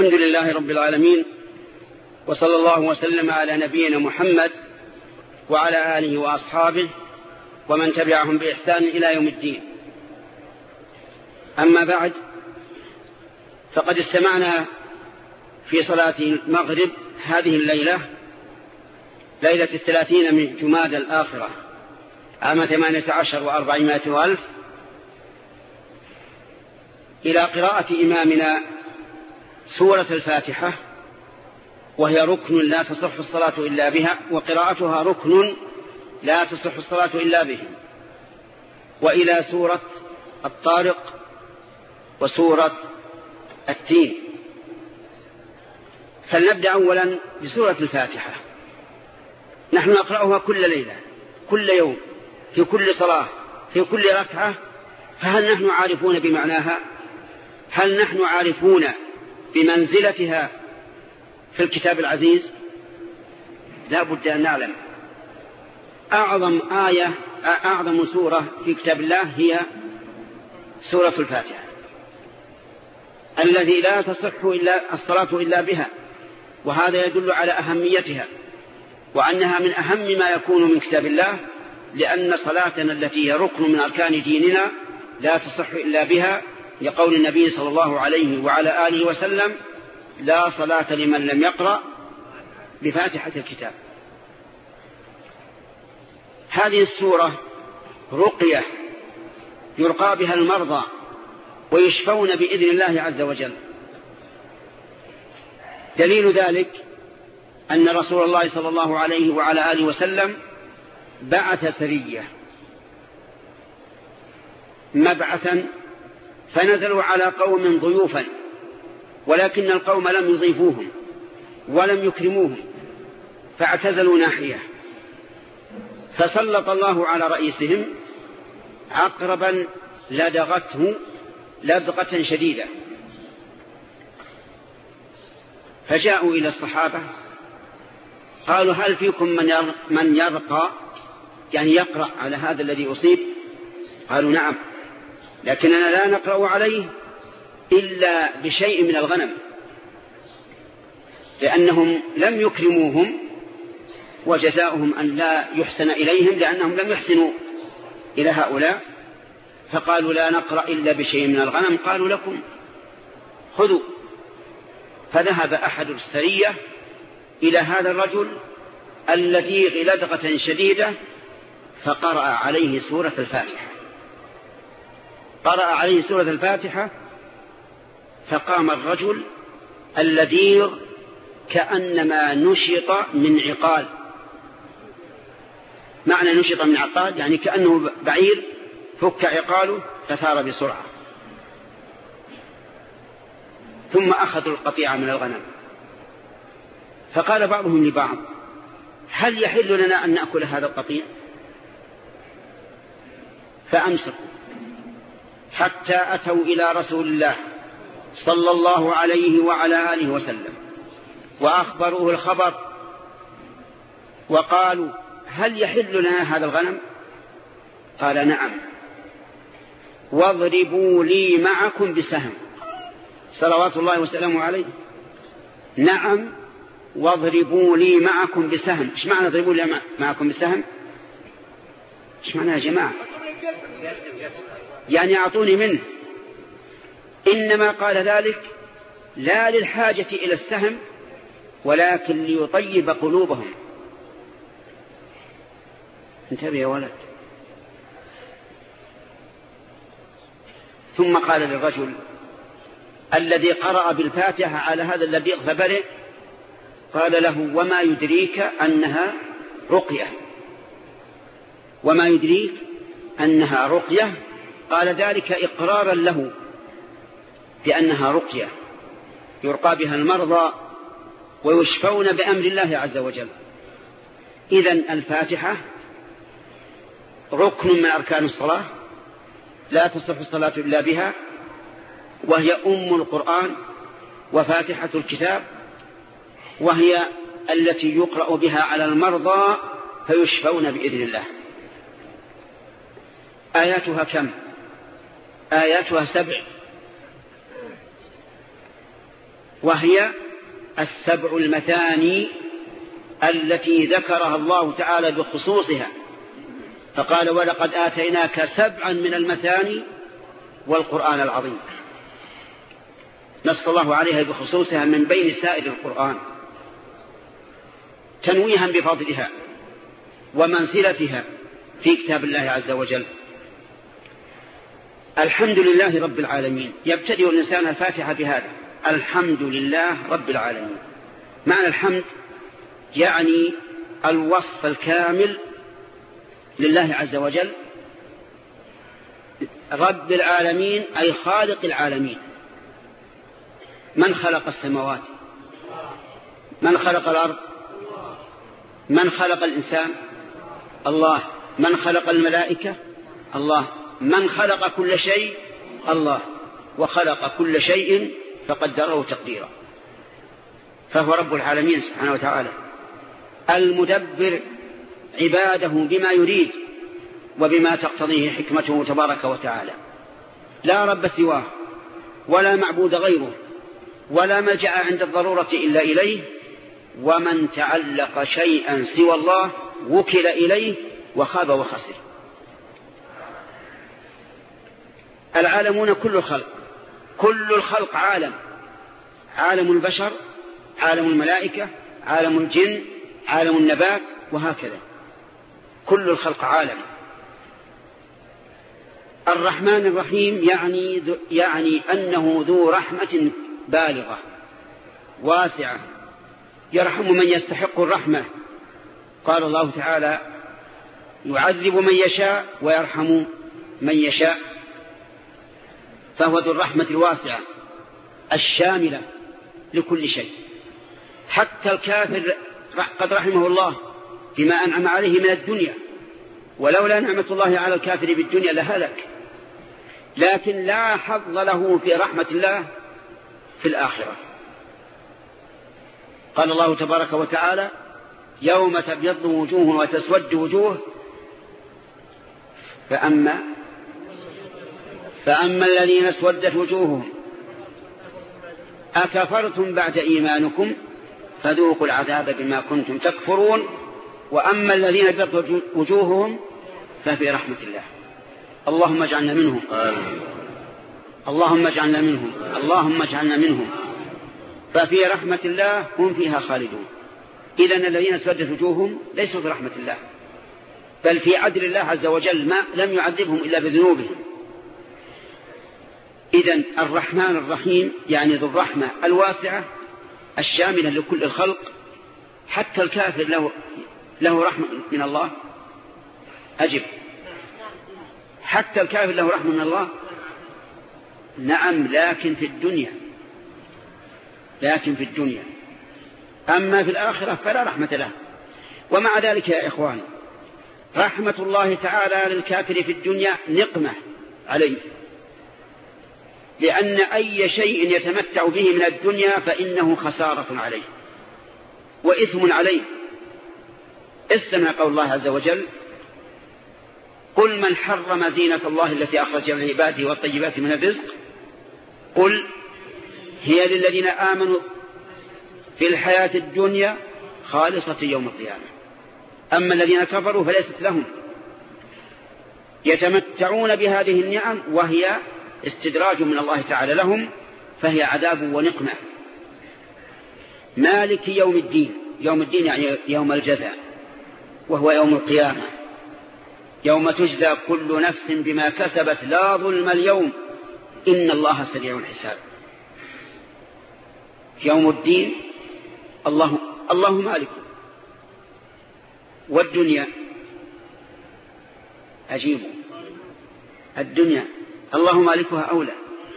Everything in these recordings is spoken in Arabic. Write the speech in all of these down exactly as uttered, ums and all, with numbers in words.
الحمد لله رب العالمين، وصلى الله وسلم على نبينا محمد وعلى آله وأصحابه ومن تبعهم بإحسان إلى يوم الدين. أما بعد، فقد استمعنا في صلاة المغرب هذه الليلة، ليلة الثلاثين من جمادى الآخرة عام ثمانية عشر وأربعمائة وألف، إلى قراءة إمامنا سورة الفاتحة، وهي ركن لا تصح الصلاة إلا بها، وقراءتها ركن لا تصح الصلاة إلا به، وإلى سورة الطارق وسورة التين. فلنبدأ أولا بسورة الفاتحة. نحن نقرأها كل ليلة، كل يوم، في كل صلاة، في كل ركعة. فهل نحن عارفون بمعناها؟ هل نحن عارفون بمنزلتها في الكتاب العزيز؟ لا بد أن نعلم. أعظم آية أعظم سورة في كتاب الله هي سورة الفاتحة، الذي لا تصح إلا الصلاة إلا بها، وهذا يدل على أهميتها وأنها من أهم ما يكون من كتاب الله، لأن صلاتنا التي هي ركن من أركان ديننا لا تصح إلا بها، لقول النبي صلى الله عليه وعلى آله وسلم: لا صلاة لمن لم يقرأ بفاتحة الكتاب. هذه السورة رقية يرقى بها المرضى ويشفون بإذن الله عز وجل. دليل ذلك أن رسول الله صلى الله عليه وعلى آله وسلم بعث سرية مبعثا، فنزلوا على قوم ضيوفا، ولكن القوم لم يضيفوهم ولم يكرموهم، فاعتزلوا ناحية، فسلط الله على رئيسهم عقربا لدغته لدغة شديدة، فجاءوا إلى الصحابة قالوا: هل فيكم من يرقى، يعني يقرأ على هذا الذي أصيب؟ قالوا: نعم، لكننا لا نقرأ عليه إلا بشيء من الغنم، لأنهم لم يكرموهم، وجزاؤهم أن لا يحسن إليهم لأنهم لم يحسنوا إلى هؤلاء، فقالوا: لا نقرأ إلا بشيء من الغنم. قالوا: لكم، خذوا. فذهب أحد السرية إلى هذا الرجل الذي لدغة شديدة، فقرأ عليه سورة الفاتحة قرأ عليه سورة الفاتحة فقام الرجل الذي كأنما نشط من عقال. معنى نشط من عقال يعني كأنه بعير فك عقاله فثار بسرعة، ثم أخذوا القطيع من الغنم. فقال بعضهم لبعض: هل يحل لنا أن نأكل هذا القطيع؟ فأمسكوا حتى أتوا إلى رسول الله صلى الله عليه وعلى آله وسلم وأخبروه الخبر، وقالوا: هل يحل لنا هذا الغنم؟ قال: نعم، واضربوا لي معكم بسهم، صلوات الله وسلامه عليه. نعم، واضربوا لي معكم بسهم. ايش معنى اضربوا لي معكم بسهم؟ ايش معنى يا جماعة؟ يعني أعطوني منه. إنما قال ذلك لا للحاجة إلى السهم، ولكن ليطيب قلوبهم. انتبه يا ولد. ثم قال للرجل الذي قرأ بالفاتحة على هذا الذي فبرئ، قال له: وما يدريك أنها رقية؟ وما يدريك أنها رقية؟ قال ذلك إقرارا له بأنها رقية يرقى بها المرضى ويشفون بأمر الله عز وجل. إذن الفاتحة ركن من أركان الصلاة، لا تصح الصلاة إلا بها، وهي أم القرآن وفاتحة الكتاب، وهي التي يقرأ بها على المرضى فيشفون بإذن الله. آياتها كم؟ آياتها سبع. وهي السبع المثاني التي ذكرها الله تعالى بخصوصها، فقال ولقد آتيناك سبعا من المثاني والقرآن العظيم، نص الله عليها بخصوصها من بين سائر القرآن تنويها بفضلها ومنزلتها في كتاب الله عز وجل. الحمد لله رب العالمين، يبتدئ الإنسان الفاتحة بهذا: الحمد لله رب العالمين. معنى الحمد يعني الوصف الكامل لله عز وجل، رب العالمين أي خالق العالمين. من خلق السماوات؟ من خلق الأرض؟ من خلق الإنسان؟ الله. من خلق الملائكة؟ الله. من خلق كل شيء؟ الله. وخلق كل شيء فقدره تقديرا، فهو رب العالمين سبحانه وتعالى، المدبر عباده بما يريد وبما تقتضيه حكمته تبارك وتعالى. لا رب سواه ولا معبود غيره ولا ملجأ عند الضرورة إلا إليه، ومن تعلق شيئا سوى الله وكل إليه وخاب وخسر. العالمون كل الخلق، كل الخلق عالم، عالم البشر، عالم الملائكة، عالم الجن، عالم النبات، وهكذا كل الخلق عالم. الرحمن الرحيم يعني, يعني أنه ذو رحمة بالغة واسعة، يرحم من يستحق الرحمة. قال الله تعالى: يعذب من يشاء ويرحم من يشاء. فهو ذو الرحمة الواسعة الشاملة لكل شيء. حتى الكافر قد رحمه الله بما أنعم عليه من الدنيا، ولولا نعمة الله على الكافر بالدنيا لهلك، لكن لا حظ له في رحمة الله في الآخرة. قال الله تبارك وتعالى: يوم تبيض وجوه وتسود وجوه، فأما فأما الذين اسودت وجوههم أكفرتم بعد إيمانكم فذوقوا العذاب بما كنتم تكفرون، وأما الذين ابيضت وجوههم ففي رحمة الله. اللهم اجعلنا منهم، اللهم اجعلنا منهم، اللهم اجعلنا منهم. ففي رحمة الله هم فيها خالدون. إذن الذين اسودت وجوههم ليسوا في رحمة الله، بل في عدل الله عز وجل، ما لم يعذبهم إلا بذنوبهم. إذن الرحمن الرحيم يعني ذو الرحمة الواسعة الشاملة لكل الخلق. حتى الكافر له, له رحمة من الله. أجب، حتى الكافر له رحمة من الله؟ نعم، لكن في الدنيا، لكن في الدنيا. أما في الآخرة فلا رحمة له. ومع ذلك يا إخواني، رحمة الله تعالى للكافر في الدنيا نقمة عليه، لأن أي شيء يتمتع به من الدنيا فإنه خسارة عليه وإثم عليه. استمع قول الله عز وجل: قل من حرم زينة الله التي أخرج لعباده والطيبات من الرزق قل هي للذين آمنوا في الحياة الدنيا خالصة يوم القيامة، أما الذين كفروا فليست لهم. يتمتعون بهذه النعم وهي استدراج من الله تعالى لهم، فهي عذاب ونقمة. مالك يوم الدين، يوم الدين يعني يوم الجزاء، وهو يوم القيامة، يوم تجزى كل نفس بما كسبت لا ظلم اليوم إن الله سريع الحساب. يوم الدين الله, الله مالك. والدنيا أجيبوا، الدنيا الله مالكها أولى.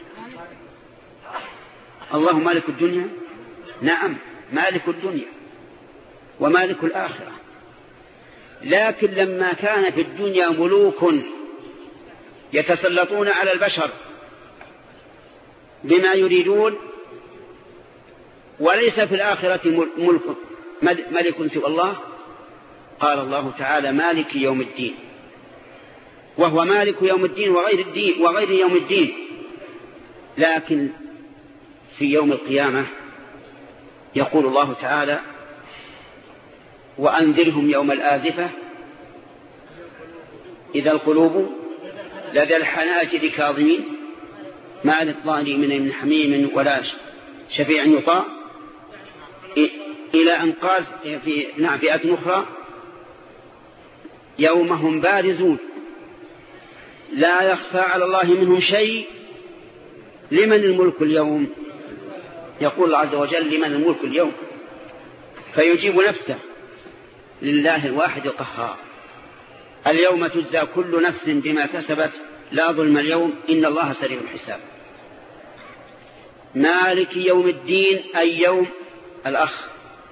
الله مالك الدنيا، نعم مالك الدنيا ومالك الآخرة. لكن لما كان في الدنيا ملوك يتسلطون على البشر بما يريدون، وليس في الآخرة ملك ملك سوى الله، قال الله تعالى: مالك يوم الدين، وهو مالك يوم الدين وغير الدين وغير يوم الدين. لكن في يوم القيامة يقول الله تعالى: وأنذرهم يوم الآزفة إذا القلوب لدى الحناجر كاظمين ما للظالمين من حميم ولا شفيع يطاع، إلى أن قال في نعم في آية أخرى: يوم هم بارزون لا يخفى على الله منهم شيء لمن الملك اليوم. يقول الله عز وجل: لمن الملك اليوم، فيجيب نفسه: لله الواحد القهار. اليوم تجزى كل نفس بما كسبت لا ظلم اليوم إن الله سريع الحساب. مالك يوم الدين أي يوم الأخ.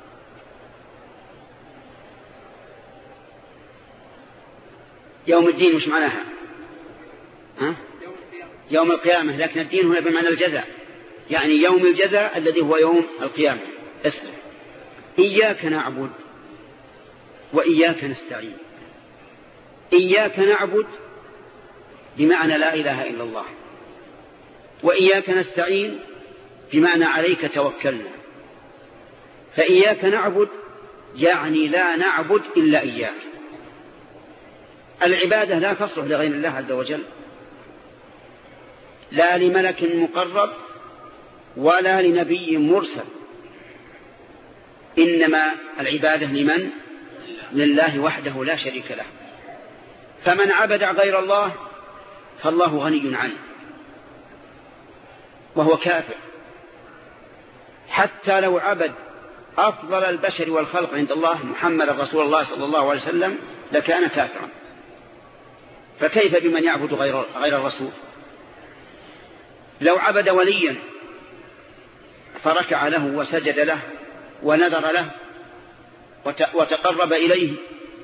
يوم الدين مش معناها ها؟ يوم القيامة، لكن الدين هنا بمعنى الجزاء، يعني يوم الجزاء الذي هو يوم القيامة. اسمع: إياك نعبد وإياك نستعين. إياك نعبد بمعنى لا إله إلا الله، وإياك نستعين بمعنى عليك توكلنا. فإياك نعبد يعني لا نعبد إلا إياك. العبادة لا تصلح لغير الله عز وجل، لا لملك مقرب ولا لنبي مرسل، إنما العبادة لمن؟ لله وحده لا شريك له. فمن عبد غير الله فالله غني عنه وهو كافر، حتى لو عبد أفضل البشر والخلق عند الله محمد رسول الله صلى الله عليه وسلم لكان كافرا، فكيف بمن يعبد غير, غير الرسول؟ لو عبد وليا فركع له وسجد له ونذر له وتقرب إليه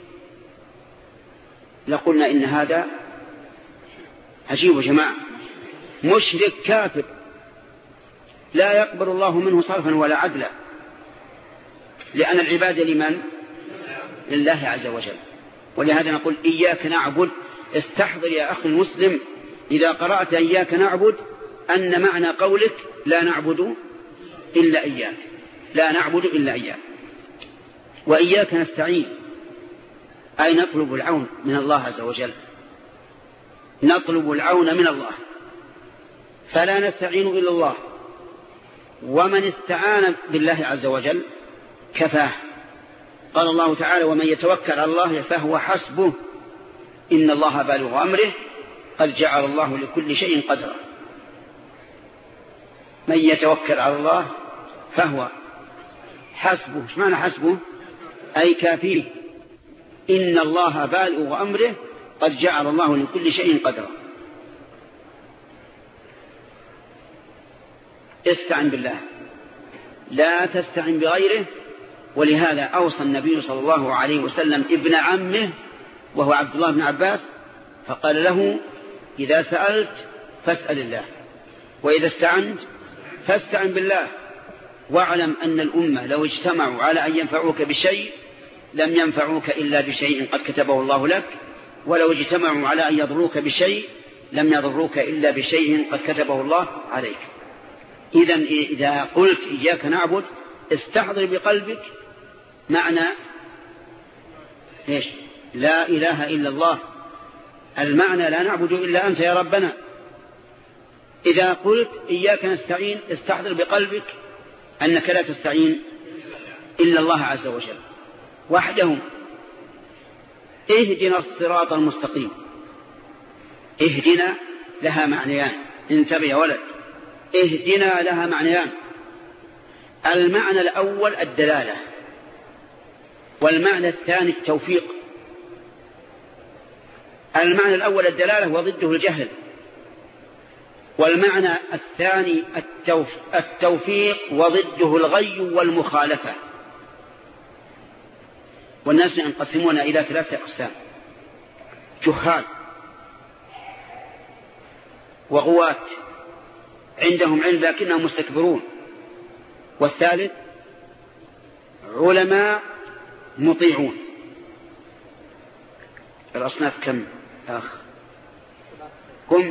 لقلنا إن هذا عجيب يا جماعة، مشرك كافر لا يقبل الله منه صرفا ولا عدلا، لأن العبادة لمن؟ لله عز وجل. ولهذا نقول: إياك نعبد. استحضر يا أخي المسلم إذا قرأت إياك نعبد أن معنى قولك لا نعبد إلا إياك، لا نعبد إلا إياك. وإياك نستعين أي نطلب العون من الله عز وجل، نطلب العون من الله، فلا نستعين إلا الله. ومن استعان بالله عز وجل كفاه. قال الله تعالى: ومن يتوكل على الله فهو حسبه إن الله بالغ أمره قد جعل الله لكل شيء قدرا. من يتوكل على الله فهو حسبه. ايش معنى حسبه؟ أي كافيه. إن الله بالغ أمره قد جعل الله لكل شيء قدرا. استعن بالله لا تستعن بغيره. ولهذا أوصى النبي صلى الله عليه وسلم ابن عمه وهو عبد الله بن عباس فقال له: إذا سألت فاسأل الله، وإذا استعنت فاستعن بالله، واعلم أن الأمة لو اجتمعوا على أن ينفعوك بشيء لم ينفعوك إلا بشيء قد كتبه الله لك، ولو اجتمعوا على أن يضروك بشيء لم يضروك إلا بشيء قد كتبه الله عليك. إذن إذا قلت إياك نعبد استحضر بقلبك معنى إيش؟ لا إله إلا الله. المعنى لا نعبد إلا أنت يا ربنا. إذا قلت إياك نستعين استحضر بقلبك أنك لا تستعين إلا الله عز وجل وحده. اهدنا الصراط المستقيم. اهدنا لها معنيان، انتبه يا ولد، اهدنا لها معنيان. المعنى الأول الدلالة، والمعنى الثاني التوفيق. المعنى الأول الدلالة وضده الجهل، والمعنى الثاني التوف... التوفيق وضده الغي والمخالفة. والناس ينقسمون إلى ثلاثة أقسام: جهال وغواة عندهم علم لكنهم مستكبرون، والثالث علماء مطيعون. الأصناف كم أخ؟ كم؟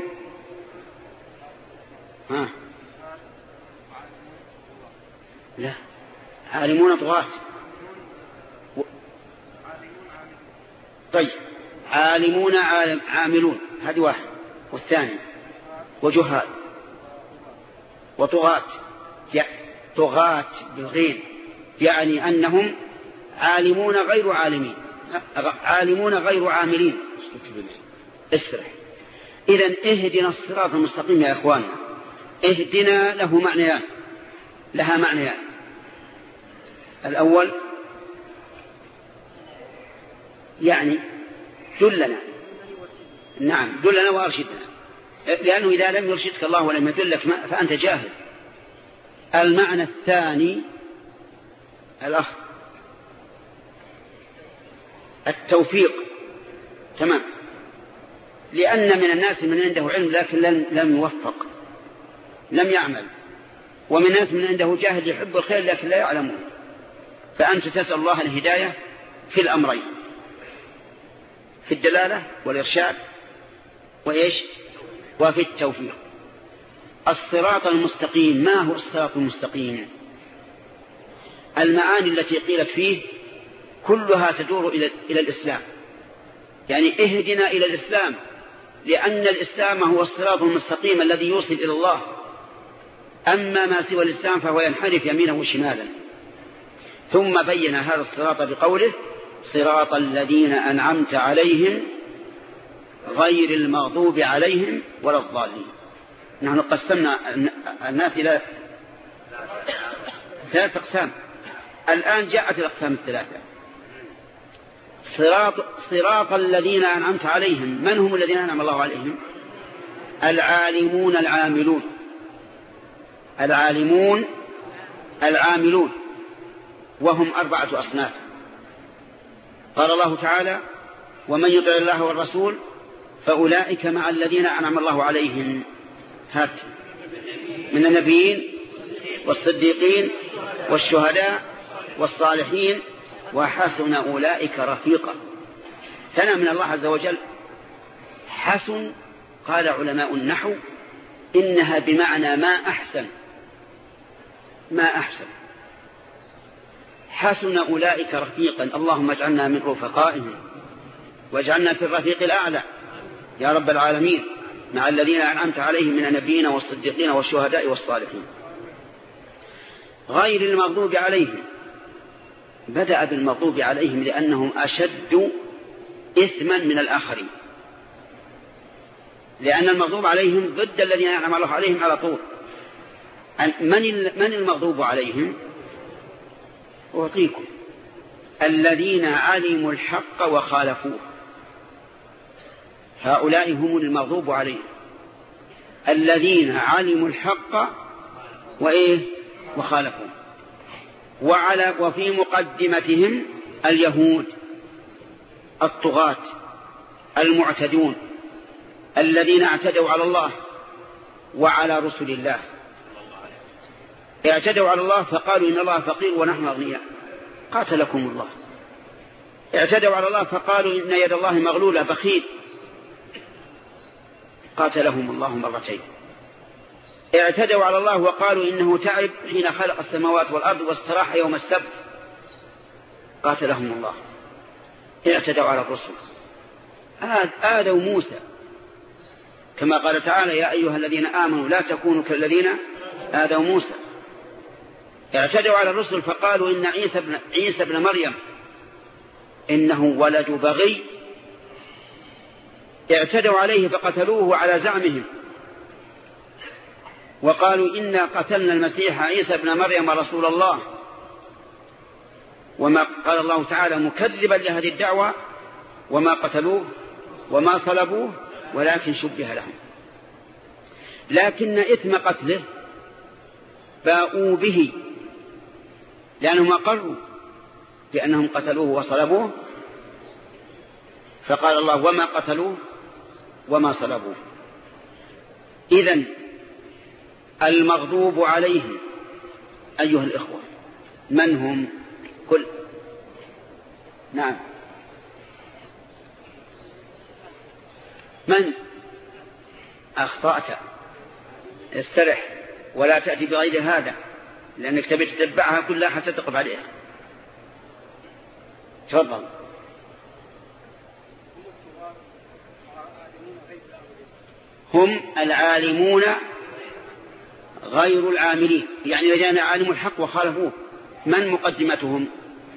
ها؟ لا عالمون طغاة. و... طيب عالمون عالم عاملون هذه واحد، والثاني وجهال وطغاة. طغاة بالغين يعني أنهم عالمون غير عالمين، عالمون غير عاملين. اسرح. إذن اهدنا الصراط المستقيم يا إخواننا. اهدنا له معنيان، لها معنيان. الأول يعني دلنا، نعم دلنا وأرشدنا، لأنه إذا لم يرشدك الله ولم يدلك فأنت جاهل. المعنى الثاني الأخ التوفيق، تمام، لأن من الناس من عنده علم لكن لم يوفق، لم يعمل، ومن الناس من عنده جاهل يحب الخير لكن لا يعلمون. فأنت تسأل الله الهداية في الأمرين، في الدلالة والإرشاد وإيش وفي التوفيق. الصراط المستقيم، ما هو الصراط المستقيم؟ المعاني التي قيلت فيه كلها تدور إلى إلى الإسلام، يعني اهدنا إلى الإسلام، لأن الإسلام هو الصراط المستقيم الذي يوصل إلى الله. أما ما سوى الإسلام فهو ينحرف يمينا وشمالا. ثم بين هذا الصراط بقوله صراط الذين أنعمت عليهم غير المغضوب عليهم ولا الضالين. نحن قسمنا الناس إلى ثلاث أقسام، الآن جاءت الأقسام الثلاثة. صراط, صراط الذين أنعمت عليهم، من هم الذين أنعم الله عليهم؟ العالمون العاملون، العالمون العاملون، وهم أربعة أصناف. قال الله تعالى ومن يطع الله والرسول فأولئك مع الذين أنعم الله عليهم هات من النبيين والصديقين والشهداء والصالحين وحسن أولئك رفيقا. ثنى من الله عز وجل حسن. قال علماء النحو إنها بمعنى ما أحسن، ما أحسن. حسن أولئك رفيقا، اللهم اجعلنا من رفقائهم واجعلنا في الرفيق الأعلى يا رب العالمين، مع الذين أنعمت عليهم من النبيين والصديقين والشهداء والصالحين. غير المغضوب عليهم، بدأ بالمغضوب عليهم لأنهم أشد إثما من الآخرين، لأن المغضوب عليهم ضد الذين أنعم الله عليهم على طول. من المغضوب عليهم؟ أعطيكم الذين علموا الحق وخالفوه، هؤلاء هم المغضوب عليهم، الذين علموا الحق وإيه وخالفوه. وعلى وفي مقدمتهم اليهود الطغاة المعتدون الذين اعتدوا على الله وعلى رسل الله. اعتدوا على الله فقالوا إن الله فقير ونحن أغنياء، قاتلكم الله. اعتدوا على الله فقالوا إن يد الله مغلولة بخيل، قاتلهم الله مرتين. اعتدوا على الله وقالوا إنه تعب حين خلق السماوات والأرض واستراح يوم السبت، قاتلهم الله. اعتدوا على الرسل، آذوا موسى كما قال تعالى يا أيها الذين آمنوا لا تكونوا كالذين آذوا موسى. اعتدوا على الرسل فقالوا إن عيسى بن, عيسى بن مريم إنه ولد بغي، اعتدوا عليه فقتلوه على زعمهم وقالوا إنا قتلنا المسيح عيسى بن مريم رسول الله. وما قال الله تعالى مكذبا لهذه الدعوة وما قتلوه وما صلبوه ولكن شبه لهم، لكن إثم قتله باءوا به لأنهم أقروا بأنهم قتلوه وصلبوه، فقال الله وما قتلوه وما صلبوه. إذن المغضوب عليهم أيها الإخوة من هم؟ كل نعم من؟ أخطأت، استرح ولا تأتي بغير هذا. لأنك تبي تتبعها كلها حتى تقف عليها. تفضل. هم العالمون غير العاملين، يعني إذا جاءنا عالم الحق وخالفوه من مقدمتهم؟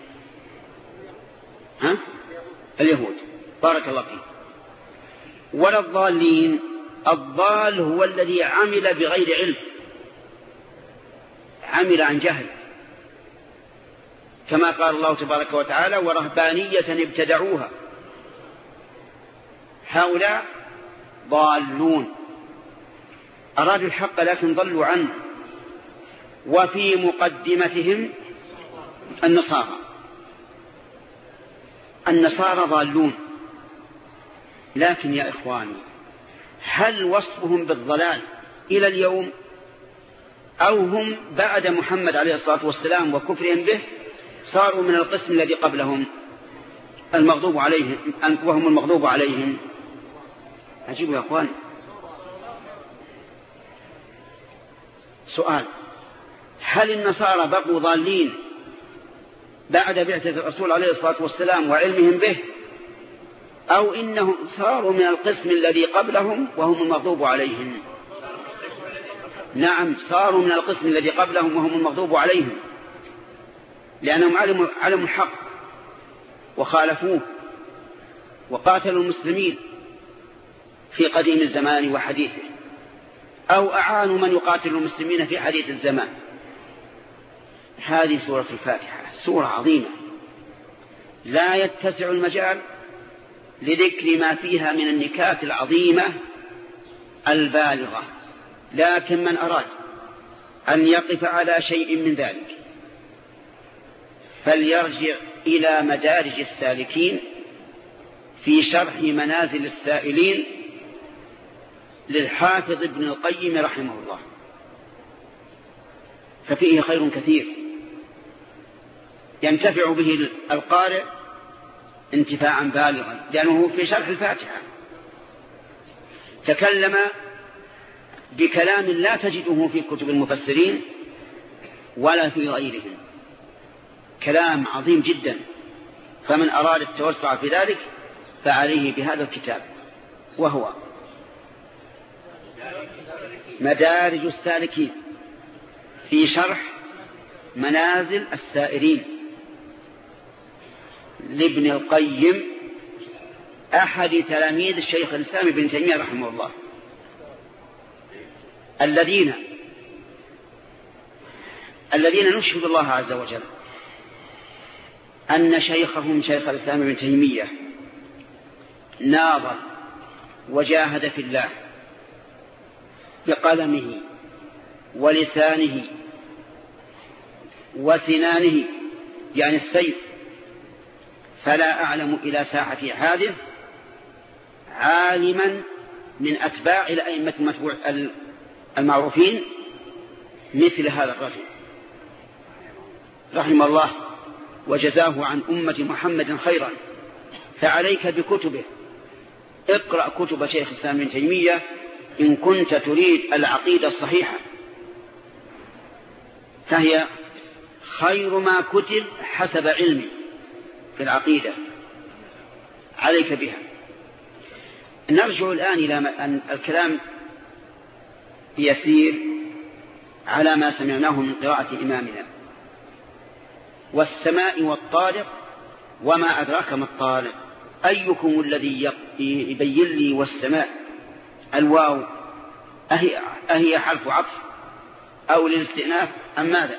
ها؟ اليهود. بارك الله فيك. ولا الضالين، الضال هو الذي عمل بغير علم، عمل عن جهل، كما قال الله تبارك وتعالى ورهبانية ابتدعوها، هؤلاء ضالون، أرادوا الحق لكن ضلوا عنه. وفي مقدمتهم النصارى، النصارى ضالون، لكن يا إخواني هل وصفهم بالضلال إلى اليوم أو هم بعد محمد عليه الصلاة والسلام وكفرهم به صاروا من القسم الذي قبلهم المغضوب عليهم وهم المغضوب عليهم؟ عجيب يا أخواني. سؤال: هل النصارى بقوا ضالين بعد بعثة الرسول عليه الصلاة والسلام وعلمهم به، أو إنهم صاروا من القسم الذي قبلهم وهم المغضوب عليهم؟ نعم، صاروا من القسم الذي قبلهم وهم المغضوب عليهم، لأنهم علموا علموا الحق وخالفوه وقاتلوا المسلمين في قديم الزمان وحديثه، أو أعانوا من يقاتل المسلمين في حديث الزمان. هذه سورة الفاتحة سورة عظيمة لا يتسع المجال لذكر ما فيها من النكات العظيمة البالغة، لكن من أراد أن يقف على شيء من ذلك فليرجع إلى مدارج السالكين في شرح منازل السائلين للحافظ ابن القيم رحمه الله، ففيه خير كثير ينتفع به القارئ انتفاعا بالغا، لأنه في شرح الفاتحة تكلم بكلام لا تجده في كتب المفسرين ولا في غيرهم، كلام عظيم جدا، فمن أراد التوسع في ذلك فعليه بهذا الكتاب، وهو مدارج السالكين في شرح منازل السائرين لابن القيم أحد تلاميذ الشيخ الإسلام ابن تيمية رحمه الله، الذين الذين نشهد الله عز وجل أن شيخهم شيخ الإسلام ابن تيمية ناظر وجاهد في الله بقلمه ولسانه وسنانه، يعني السيف، فلا أعلم إلى ساعة هذه عالما من أتباع الأئمة المعروفين مثل هذا الرجل رحمه الله وجزاه عن أمة محمد خيرا. فعليك بكتبه، اقرأ كتب شيخ الإسلام ابن تيمية إن كنت تريد العقيدة الصحيحة، فهي خير ما كتب حسب علمي في العقيدة، عليك بها. نرجع الآن إلى أن الكلام يسير على ما سمعناه من قراءة إمامنا: والسماء والطارق وما أدراك ما الطارق، أيكم الذي يبين لي والسماء؟ الواو أهي, أهي حرف عطف أو للاستئناف أم ماذا؟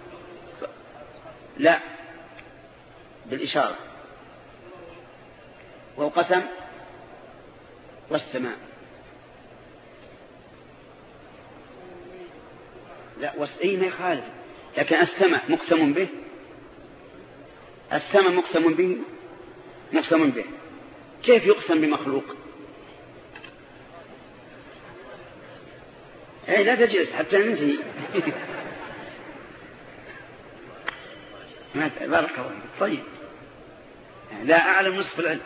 لا، بالإشارة. والقسم والسماء لا، والسئي ما يخالف، لكن السماء مقسم به، السماء مقسم به مقسم به كيف يقسم بمخلوق؟ أي لا تجلس حتى ننتهي. بارك الله. طيب، لا أعلم نصف العلم.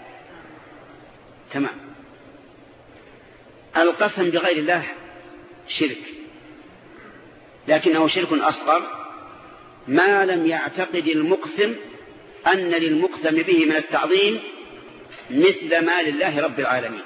تمام. القسم بغير الله شرك، لكنه شرك أصغر ما لم يعتقد المقسم أن للمقسم به من التعظيم مثل ما لله رب العالمين.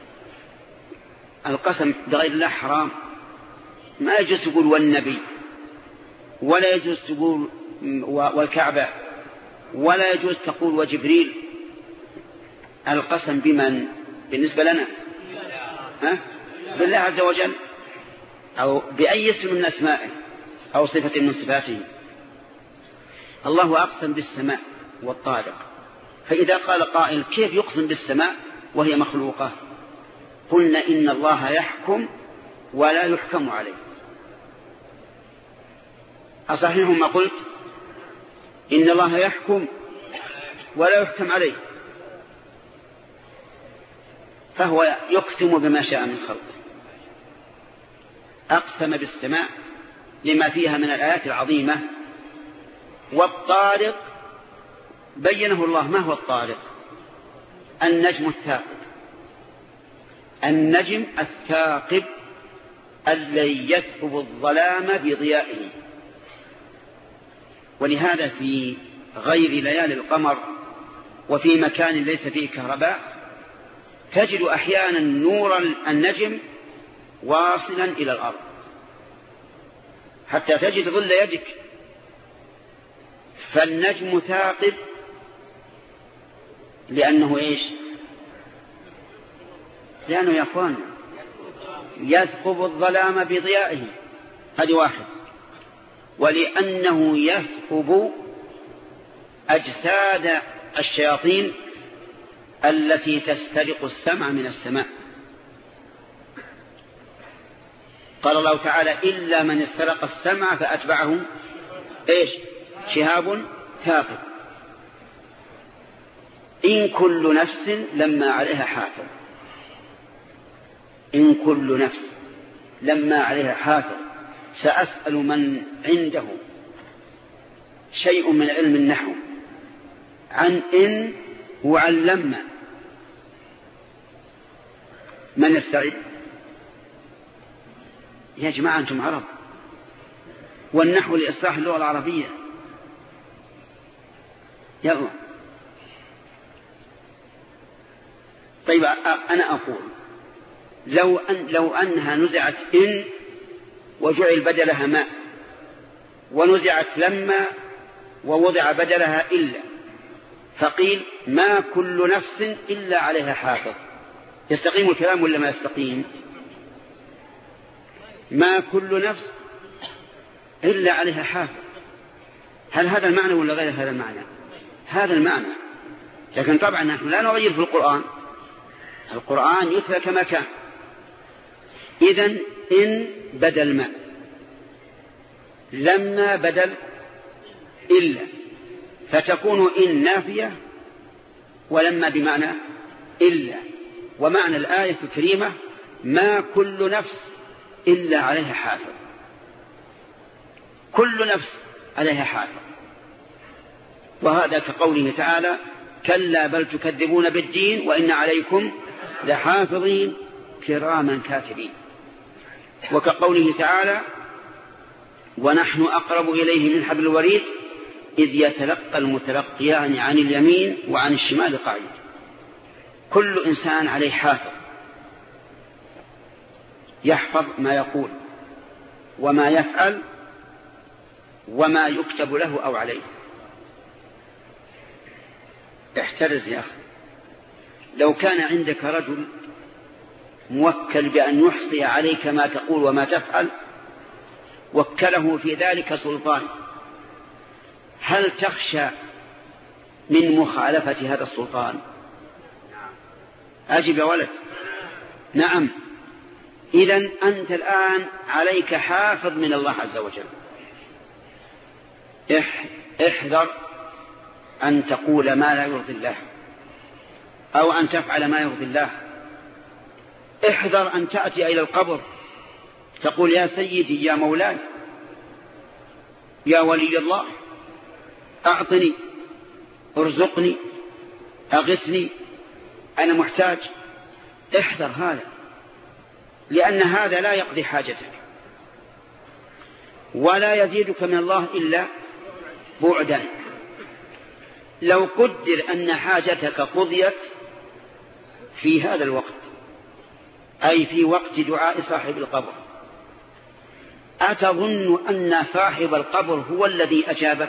القسم بغير الله حرام، ما يجوز تقول والنبي، ولا يجوز تقول والكعبة، ولا يجوز تقول وجبريل. القسم بمن بالنسبة لنا؟ ها؟ بالله عز وجل، أو بأي اسم من أسمائه أو صفة من صفاته. الله أقسم بالسماء والطارق، فإذا قال قائل كيف يقسم بالسماء وهي مخلوقة؟ قلنا إن الله يحكم ولا يحكم عليه. أصحيح ما قلت؟ إن الله يحكم ولا يحكم عليه، فهو يقسم بما شاء من خلقه. أقسم بالسماء لما فيها من الآيات العظيمة. والطارق بينه الله. ما هو الطارق؟ النجم الثاقب، النجم الثاقب الذي يثقب الظلام بضيائه. ولهذا في غير ليالي القمر وفي مكان ليس فيه كهرباء تجد أحيانا نور النجم واصلا إلى الأرض حتى تجد ظل يدك. فالنجم ثاقب لأنه إيش؟ لأنه يا أخوان يثقب الظلام بضيائه، هذه واحد. ولأنه يثقب أجساد الشياطين التي تسترق السمع من السماء. قال الله تعالى إلا من استرق السمع فأتبعه إيش؟ شهاب ثاقب. إن كل نفس لما عليها حافظ، إن كل نفس لما عليها حافظ. سأسأل من عنده شيء من علم النحو عن إن وعن لما، من يستعد؟ يا جماعة أنتم عرب، والنحو لإصلاح اللغة العربية. يلا. طيب أنا أقول لو أن لو أنها نزعت إن وجعل بدلها ماء، ونزعت لما ووضع بدلها إلا، فقيل ما كل نفس إلا عليها حافظ، يستقيم الكلام ولا ما يستقيم؟ ما كل نفس إلا عليها حافظ. هل هذا المعنى ولا غير هذا المعنى؟ هذا المعنى. لكن طبعا نحن لا نغير في القرآن، القرآن يتلى كما كان. إذن إن بدل ما، لما بدل إلا، فتكون إن نافية ولما بمعنى إلا. ومعنى الآية الكريمة ما كل نفس إلا عليها حافظ، كل نفس عليها حافظ. وهذا كقوله تعالى كلا بل تكذبون بالدين وإن عليكم لحافظين كراما كاتبين. وكقوله تعالى ونحن أقرب إليه من حبل الوريد إذ يتلقى المتلقيان عن اليمين وعن الشمال قعيد. كل إنسان عليه حافظ يحفظ ما يقول وما يفعل وما يكتب له أو عليه. احترز يا أخي، لو كان عندك رجل موكل بأن يحصي عليك ما تقول وما تفعل، وكله في ذلك سلطان، هل تخشى من مخالفة هذا السلطان؟ أجب يا ولد. نعم. إذن أنت الآن عليك حافظ من الله عز وجل. احذر أن تقول ما لا يرضي الله أو أن تفعل ما يرضي الله. احذر أن تأتي إلى القبر تقول يا سيدي يا مولاي يا ولي الله أعطني ارزقني أغثني أنا محتاج. احذر هذا، لأن هذا لا يقضي حاجتك. ولا يزيدك من الله إلا بعدا. لو قدر أن حاجتك قضيت في هذا الوقت، أي في وقت دعاء صاحب القبر، أتظن أن صاحب القبر هو الذي أجابك؟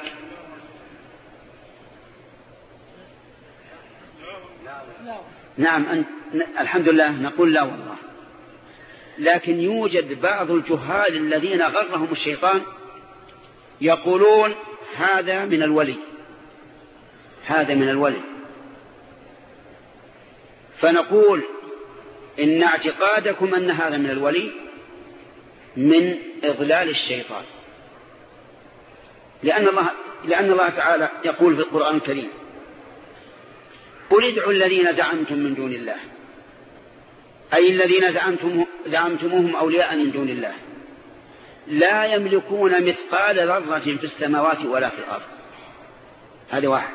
نعم أن... الحمد لله نقول لا والله. لكن يوجد بعض الجهال الذين غرهم الشيطان يقولون هذا من الولي، هذا من الولي. فنقول إن اعتقادكم أن هذا من الولي من إضلال الشيطان، لأن الله, لأن الله تعالى يقول في القرآن الكريم: قل ادعوا الذين زعمتم من دون الله، أي الذين زعمتم زعمتموهم أولياء من دون الله، لا يملكون مثقال ذرة في السماوات ولا في الأرض. هذا واحد.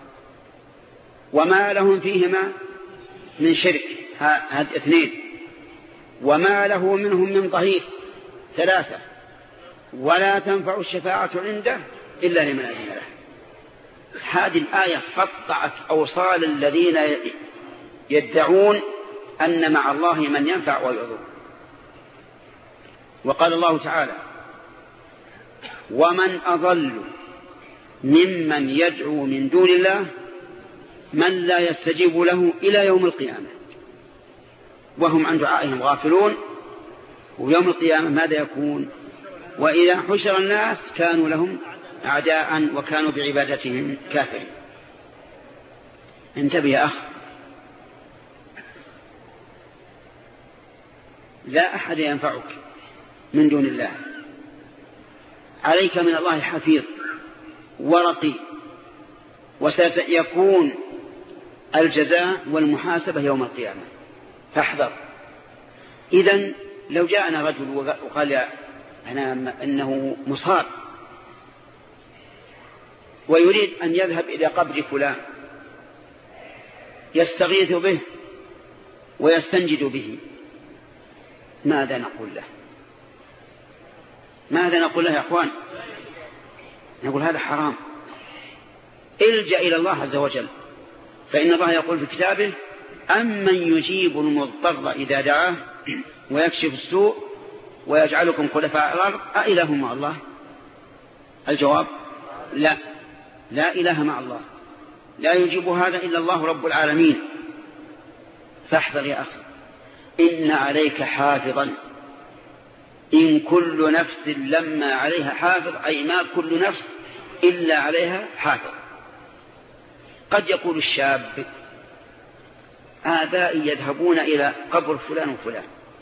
وما لهم فيهما من شرك، هذا اثنين. وما له منهم من ظهير، ثلاثة. ولا تنفع الشفاعة عنده إلا لمن أذن له. هذه الآية قطعت أوصال الذين يدعون أن مع الله من ينفع ويضر. وقال الله تعالى: ومن أضل ممن يدعو من دون الله من لا يستجيب له إلى يوم القيامة وهم عن دعائهم غافلون. ويوم القيامة ماذا يكون؟ وإذا حشر الناس كانوا لهم أعداء وكانوا بعبادتهم كافرين. انتبه يا أخ، لا أحد ينفعك من دون الله، عليك من الله حفيظ ورقي، وسيكون الجزاء والمحاسبة يوم القيامة، فاحذر. إذن لو جاءنا رجل وقال أنا إنه مصاب ويريد أن يذهب إلى قبر فلان يستغيث به ويستنجد به، ماذا نقول له؟ ماذا نقول له يا أخوان؟ نقول هذا حرام. الجأ إلى الله عز وجل، فإن الله يقول في كتابه: أمن يجيب المضطر إذا دعاه ويكشف السوء ويجعلكم خلفاء الأرض أإله مع الله؟ الجواب: لا، لا إله مع الله، لا يجيب هذا إلا الله رب العالمين. فاحذر يا أخي، إن عليك حافظا، إن كل نفس لما عليها حافظ، أي ما كل نفس إلا عليها حافظ. قد يقول الشاب: آبائي يذهبون إلى قبر فلان وفلان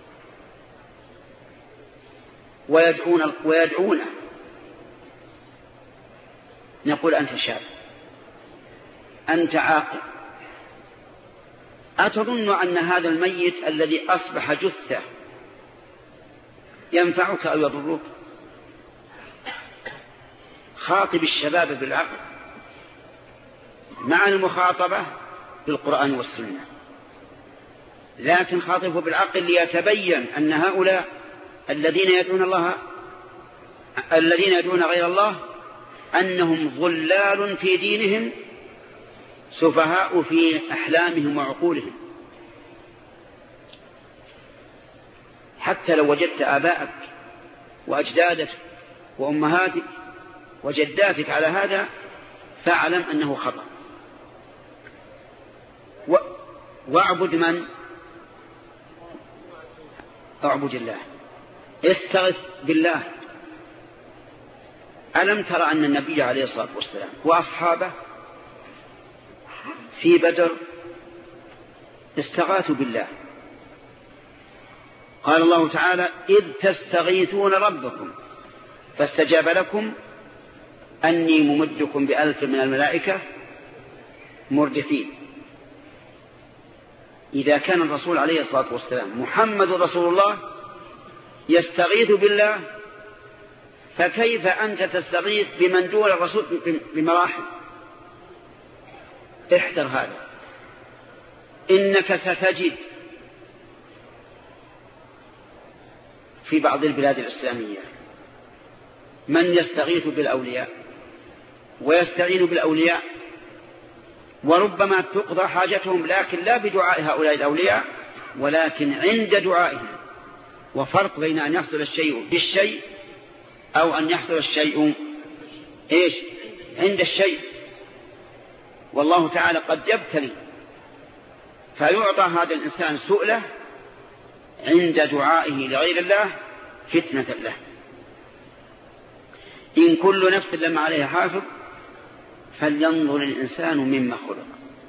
ويدعون ويدعون نقول: أنت شاب، أنت عاقل، أتظن أن هذا الميت الذي أصبح جثة ينفعك أو يضرك؟ خاطب الشباب بالعقل مع المخاطبة بالقرآن والسنة، لكن خاطبه بالعقل ليتبين أن هؤلاء الذين يدعون الله الذين يدعون غير الله أنهم ضلال في دينهم، سفهاء في أحلامهم وعقولهم. حتى لو وجدت آباءك وأجدادك وأمهاتك وجداتك على هذا فاعلم أنه خطأ. و... واعبد من؟ اعبد الله، استغث بالله. ألم ترى أن النبي عليه الصلاة والسلام وأصحابه في بدر استغاثوا بالله؟ قال الله تعالى: إذ تستغيثون ربكم فاستجاب لكم أني ممدكم بألف من الملائكة مردفين. إذا كان الرسول عليه الصلاة والسلام محمد رسول الله يستغيث بالله، فكيف أنت تستغيث بمن دون الرسول بمراحل؟ احذر هذا. إنك ستجد في بعض البلاد الإسلامية من يستغيث بالأولياء ويستعين بالأولياء، وربما تقضى حاجتهم لكن لا بدعاء هؤلاء الأولياء ولكن عند دعائهم. وفرق بين أن يحصل الشيء بالشيء أو أن يحصل الشيء إيش عند الشيء. والله تعالى قد يبتلي فيعطى هذا الإنسان سؤله عند دعائه لغير الله فتنة له. إن كل نفس لما عليها حافظ فلينظر الإنسان مما خلق.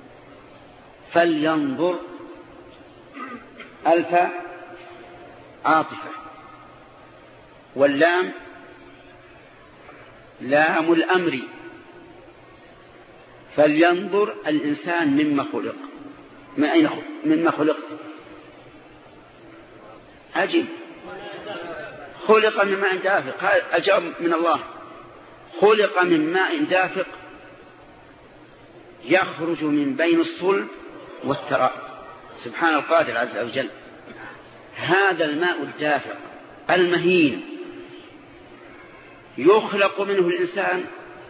فلينظر ألف عاطفة، واللام لام الأمر. فلينظر الإنسان مما خلق. من أين خلق؟ مما خلقت؟ عجيب، خلق من ماء دافق. هذا الجواب من الله. خلق من ماء دافق يخرج من بين الصلب والترائب. سبحان القادر عز وجل. هذا الماء الدافق المهين يخلق منه الإنسان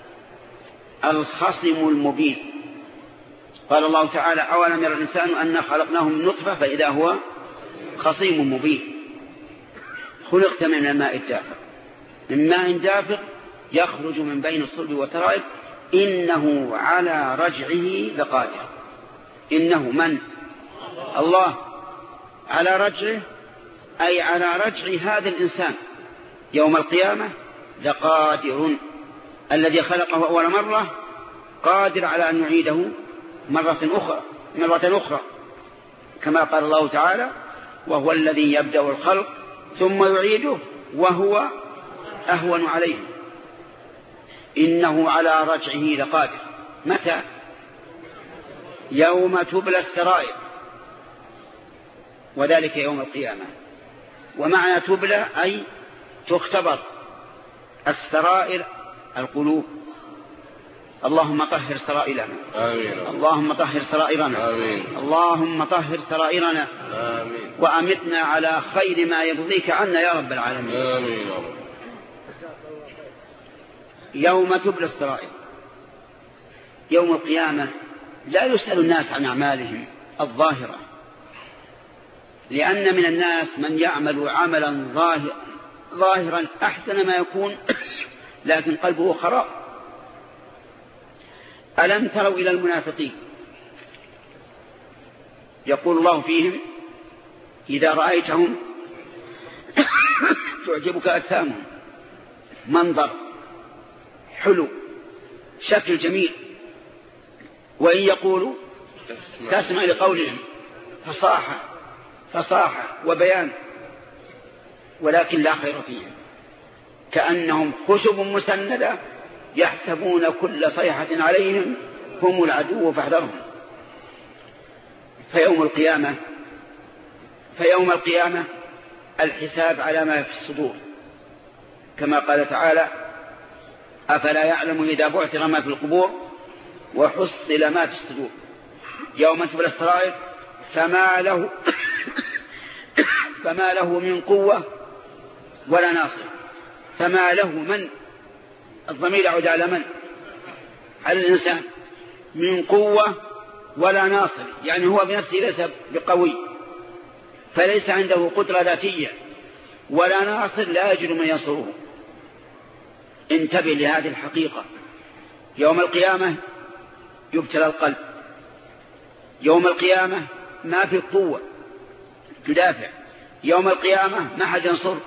الخصم المبين. قال الله تعالى: أولم يرى الإنسان أنا خلقناه من نطفة فإذا هو خصيم مبين. خلقت من الماء الدافق، من ماء دافق يخرج من بين الصلب والترائب إنه على رجعه لقادر. إنه من؟ الله. على رجعه أي على رجع هذا الإنسان يوم القيامة لقادر. الذي خلقه أول مرة قادر على أن يعيده مرة أخرى مرة أخرى كما قال الله تعالى: وهو الذي يبدأ الخلق ثم يعيده وهو أهون عليه. إنه على رجعه لقادر. متى؟ يوم تبلى السرائر، وذلك يوم القيامة. ومعنى تبلى أي تختبر السرائر القلوب. اللهم طهر سرائرنا. آمين. اللهم طهر سرائرنا. آمين. اللهم طهر سرائرنا. آمين. وأمتنا على خير ما يرضيك عنا يا رب العالمين. آمين. يوم تبلى السرائر، يوم القيامة لا يسأل الناس عن أعمالهم الظاهرة، لأن من الناس من يعمل عملا ظاهر ظاهرا أحسن ما يكون لكن قلبه خراب. ألم تروا إلى المنافقين يقول الله فيهم: إذا رأيتهم تعجبك أجسامهم، منظر حلو، شكل جميل، وإن يقولوا تسمع لقولهم فصاحة فصاحة وبيان، ولكن لا خير فيهم، كأنهم خشب مسندة يحسبون كل صيحة عليهم هم العدو فاحذرهم. فيوم القيامة فيوم القيامة الحساب على ما في الصدور، كما قال تعالى: أفلا يعلم إذا بعثر ما في القبور وحصل ما في الصدور يوم تبلى السرائر فما له فما له من قوة ولا ناصر. فما له من الضمير يعود على من؟ على الإنسان. من قوة ولا ناصر، يعني هو بنفسه ليس بقوي، فليس عنده قدرة ذاتية، ولا ناصر لا يجد من ينصره. انتبه لهذه الحقيقة. يوم القيامة يبتلى القلب، يوم القيامة ما في قوة تدافع، يوم القيامة ما حد ينصرك.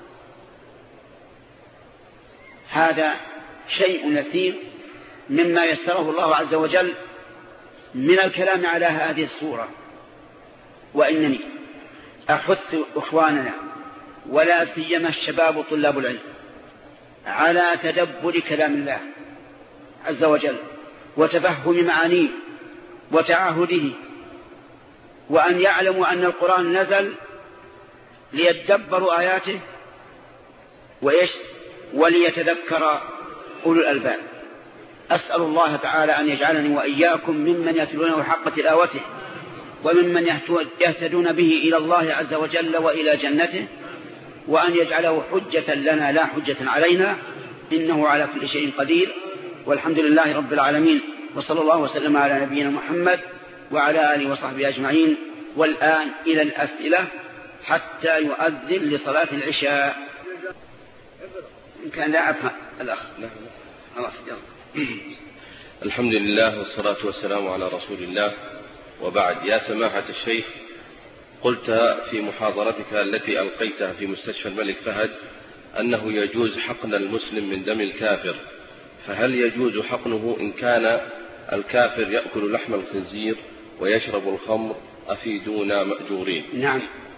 هذا شيء يسير مما يسره الله عز وجل من الكلام على هذه الصورة. وإنني أحث إخواننا ولا سيما الشباب طلاب العلم على تدبر كلام الله عز وجل وتفهم معانيه وتعاهده، وأن يعلموا أن القرآن نزل ليتدبروا آياته وإيش وليتذكر أولو الألباب. أسأل الله تعالى أن يجعلني وإياكم ممن يتلونه حق تلاوته وممن يهتدون به إلى الله عز وجل وإلى جنته، وأن يجعله حجة لنا لا حجة علينا، إنه على كل شيء قدير، والحمد لله رب العالمين، وصلى الله وسلم على نبينا محمد وعلى آله وصحبه أجمعين. والآن إلى الأسئلة حتى يؤذن لصلاة العشاء. إن كان لا أفهم الأخ. خلاص يلا. الحمد لله والصلاة والسلام على رسول الله، وبعد. يا سماحة الشيخ، قلت في محاضرتك التي ألقيتها في مستشفى الملك فهد أنه يجوز حقن المسلم من دم الكافر، فهل يجوز حقنه إن كان الكافر يأكل لحم الخنزير ويشرب الخمر؟ أفيدونا مأجورين. نعم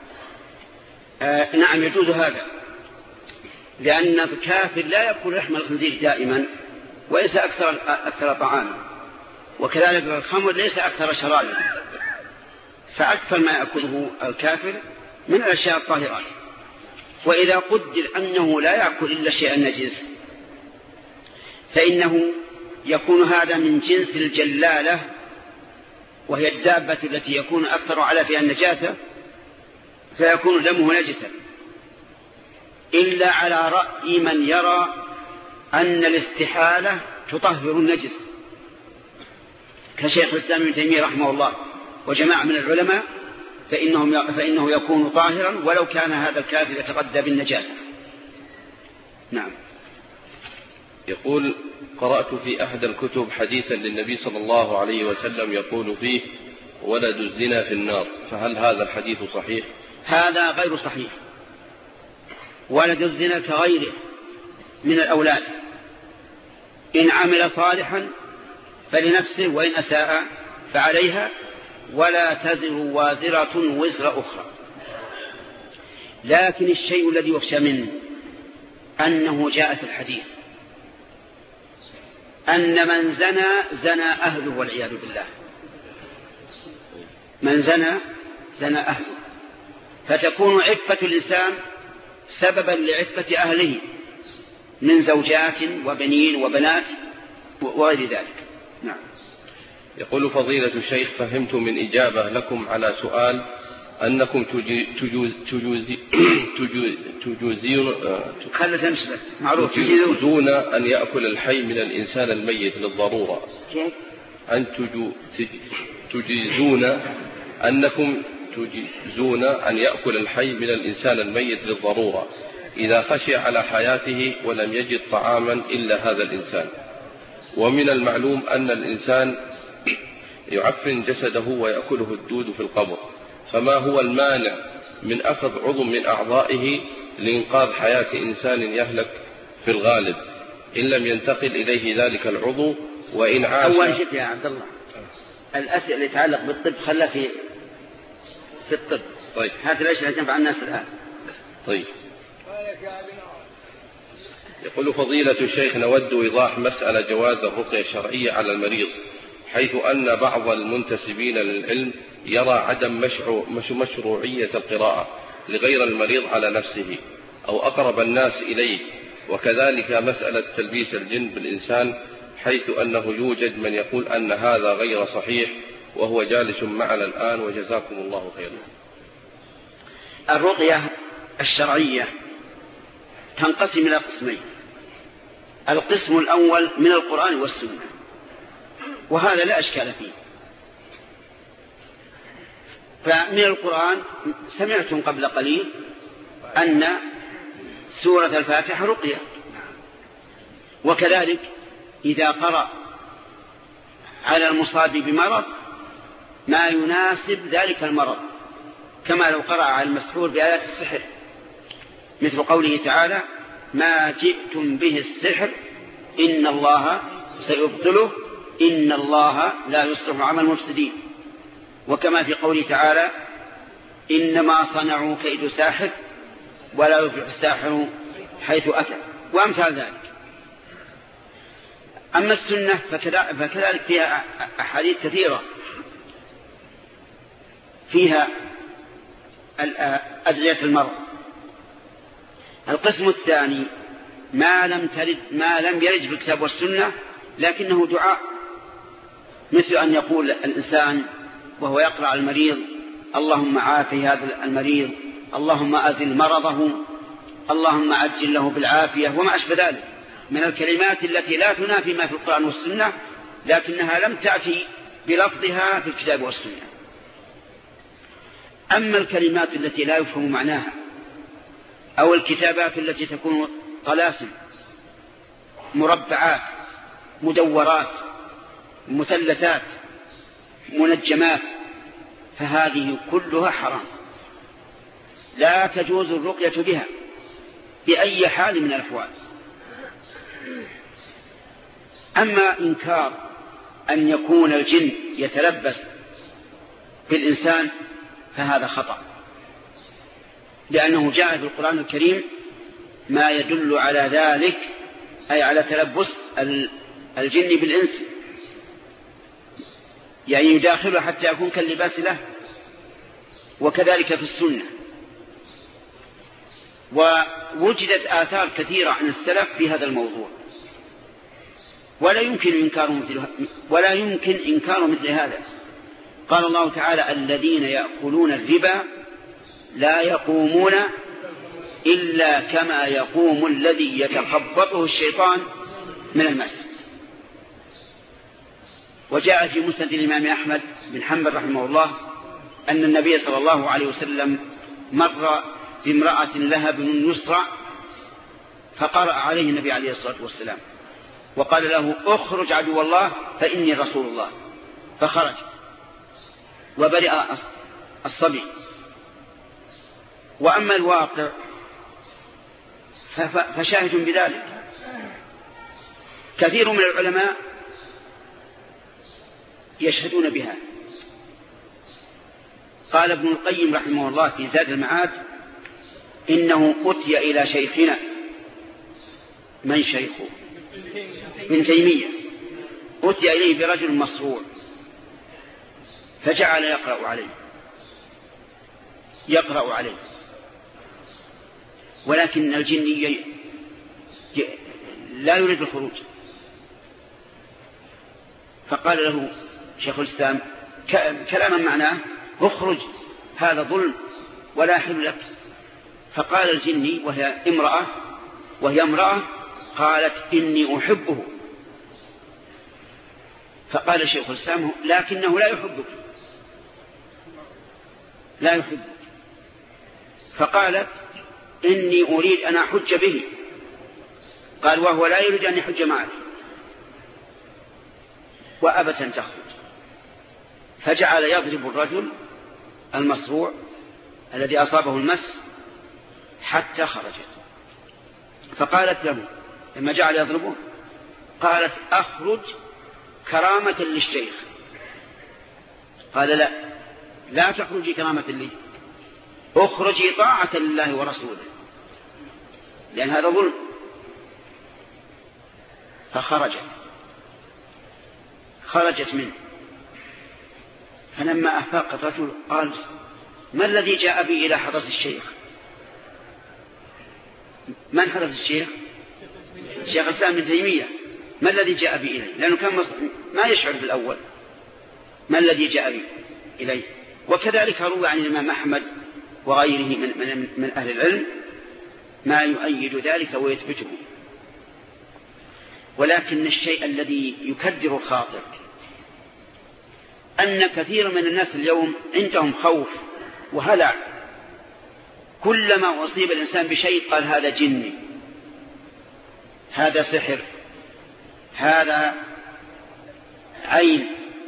آه نعم يجوز هذا، لأن الكافر لا يأكل لحم الخنزير دائما وليس أكثر, أكثر طعاما، وكذلك الخمر ليس أكثر شرابا، فأكثر ما يأكله الكافر من الأشياء الطاهرات. وإذا قدر أنه لا يأكل إلا شيئا نجس فإنه يكون هذا من جنس الجلالة، وهي الدابة التي يكون أكثر على فيها النجاسة، فيكون دمه نجسا، إلا على رأي من يرى أن الاستحالة تطهر النجس كشيخ الإسلام ابن تيمية رحمه الله وجماعة من العلماء، فإنهم فإنه يكون طاهرا ولو كان هذا الكافر يتغذى بالنجاسة. نعم. يقول: قرأت في أحد الكتب حديثا للنبي صلى الله عليه وسلم يقول فيه: ولد الزنا في النار، فهل هذا الحديث صحيح؟ هذا غير صحيح. ولد الزنا كغيره من الأولاد، إن عمل صالحا فلنفسه وإن أساء فعليها، ولا تزر وازرة وزر أخرى. لكن الشيء الذي يخشى منه أنه جاء في الحديث أن من زنى زنى أهله والعياذ بالله. من زنى زنى أهله، فتكون عفة الإنسان سببا لعفة أهله من زوجات وبنين وبنات وغير ذلك. نعم. يقول: فضيلة الشيخ، فهمت من إجابة لكم على سؤال أنكم تجوزون أن يأكل الحي من الإنسان الميت للضرورة. أن تجيزون أنكم تجيزون أن يأكل الحي من الإنسان الميت للضرورة إذا خشي على حياته ولم يجد طعاما إلا هذا الإنسان. ومن المعلوم أن الإنسان يعفن جسده ويأكله الدود في القبر، فما هو المانع من أخذ عضو من أعضائه لإنقاذ حياة إنسان يهلك في الغالب إن لم ينتقل إليه ذلك العضو وإن عاش؟ أول شيء يا عبد الله، الأسئلة اللي تتعلق بالطب خلها في في الطب. طيب. هذه الأشياء تنفع الناس الآن. طيب. يقول: فضيلة الشيخ، نود إيضاح مسألة جواز الرقية الشرعية على المريض، حيث أن بعض المنتسبين للعلم يرى عدم مشروعية القراءة لغير المريض على نفسه أو أقرب الناس إليه، وكذلك مسألة تلبيس الجن بالإنسان، حيث أنه يوجد من يقول أن هذا غير صحيح وهو جالس معنا الآن، وجزاكم الله خيرا. الرقية الشرعية تنقسم إلى قسمين: القسم الأول من القرآن والسنة، وهذا لا أشكال فيه. فمن القرآن سمعتم قبل قليل أن سورة الفاتحة رقية، وكذلك إذا قرأ على المصاب بمرض ما يناسب ذلك المرض، كما لو قرأ على المسحور بآيات السحر، مثل قوله تعالى: ما جئتم به السحر إن الله سيبطله إن الله لا يصلح عمل المفسدين، وكما في قوله تعالى: إنما صنعوا كيد ساحر ولا يفلح الساحر حيث أتى، وأمثال ذلك. أما السنة فكذلك فيها أحاديث كثيرة فيها أدعية المرض. القسم الثاني ما لم ترد ما لم يرد في الكتاب والسنة لكنه دعاء، مثل أن يقول الإنسان وهو يقرأ على المريض: اللهم عافي هذا المريض، اللهم أزل مرضه، اللهم عجل له بالعافية، وما أشبه ذلك. من الكلمات التي لا تنافي ما في القرآن والسنة، لكنها لم تأتي بلفظها في الكتاب والسنة. أما الكلمات التي لا يفهم معناها أو الكتابات التي تكون طلاسم مربعات مدورات مثلثات منجمات، فهذه كلها حرام، لا تجوز الرقية بها بأي حال من الأحوال. أما إنكار أن يكون الجن يتلبس بالإنسان فهذا خطأ، لأنه جاء في القرآن الكريم ما يدل على ذلك، أي على تلبس الجن بالإنس، يعني يداخله حتى يكون كاللباس له. وكذلك في السنة. ووجدت آثار كثيرة عن السلف في هذا الموضوع، ولا يمكن إنكار مثل ولا يمكن إنكار مثل هذا. قال الله تعالى: الذين يأكلون الربا لا يقومون إلا كما يقوم الذي يتخبطه الشيطان من المس. وجاء في مسند الإمام أحمد بن حنبل رحمه الله أن النبي صلى الله عليه وسلم مر بامرأة لها بن يسرى، فقرأ عليه النبي عليه الصلاة والسلام وقال له: اخرج عدو الله فإني رسول الله، فخرج وبرئ الصبي. وأما الواقع فشاهد بذلك. كثير من العلماء يشهدون بها. قال ابن القيم رحمه الله في زاد المعاد: إنه أتي إلى شيخنا. من شيخه؟ ابن تيمية. أتي إليه برجل مصروع فجعل يقرأ عليه يقرأ عليه ولكن الجن لا يريد الخروج. فقال له شيخ الإسلام كلاما معناه: اخرج، هذا ظلم ولا يحل لك. فقال الجني وهي امرأة وهي امرأة قالت: إني أحبه. فقال شيخ الإسلام: لكنه لا يحبك لا يحبك. فقالت: إني أريد أن أحج به. قال: وهو لا يريد أن يحج معك. وأبت أن تخرج. فجعل يضرب الرجل المصروع الذي أصابه المس حتى خرجت. فقالت له لما جعل يضربه، قالت: أخرج كرامة للشيخ. قال: لا لا تخرجي كرامة لي، اخرجي طاعة لله ورسوله، لأن هذا ظلم. فخرجت خرجت منه. فلما أفاق الرجل قال: ما الذي جاء بي إلى حضرة الشيخ؟ من حضرة الشيخ؟ شيخ الإسلام ابن تيمية. ما الذي جاء بي إليه؟ لأنه كان ما يشعر بالأول ما الذي جاء بي إليه. وكذلك روى عن الإمام أحمد وغيره من, من, من أهل العلم ما يؤيد ذلك ويثبته. ولكن الشيء الذي يكدر الخاطر أن كثير من الناس اليوم عندهم خوف وهلع. كلما أصيب الإنسان بشيء قال: هذا جني، هذا سحر، هذا عين.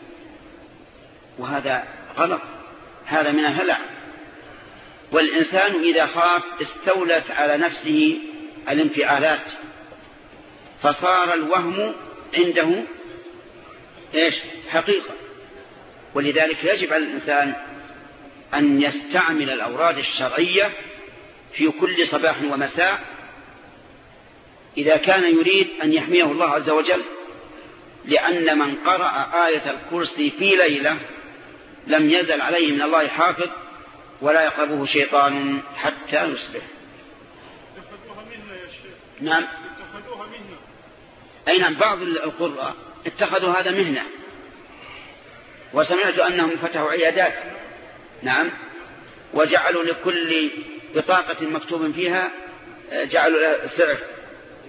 وهذا غلط، هذا من الهلع. والإنسان إذا خاف استولت على نفسه الانفعالات، فصار الوهم عنده إيش؟ حقيقة. ولذلك يجب على الإنسان أن يستعمل الأوراد الشرعية في كل صباح ومساء إذا كان يريد أن يحميه الله عز وجل، لأن من قرأ آية الكرسي في ليلة لم يزل عليه من الله حافظ ولا يقربه شيطان حتى يصبح. اتخذوها منا يا شيخ. نعم، اتخذوها منا. أي نعم، بعض القراء اتخذوا هذا مهنة. وسمعت أنهم فتحوا عيادات، نعم، وجعلوا لكل بطاقة مكتوب فيها جعلوا لها سعر.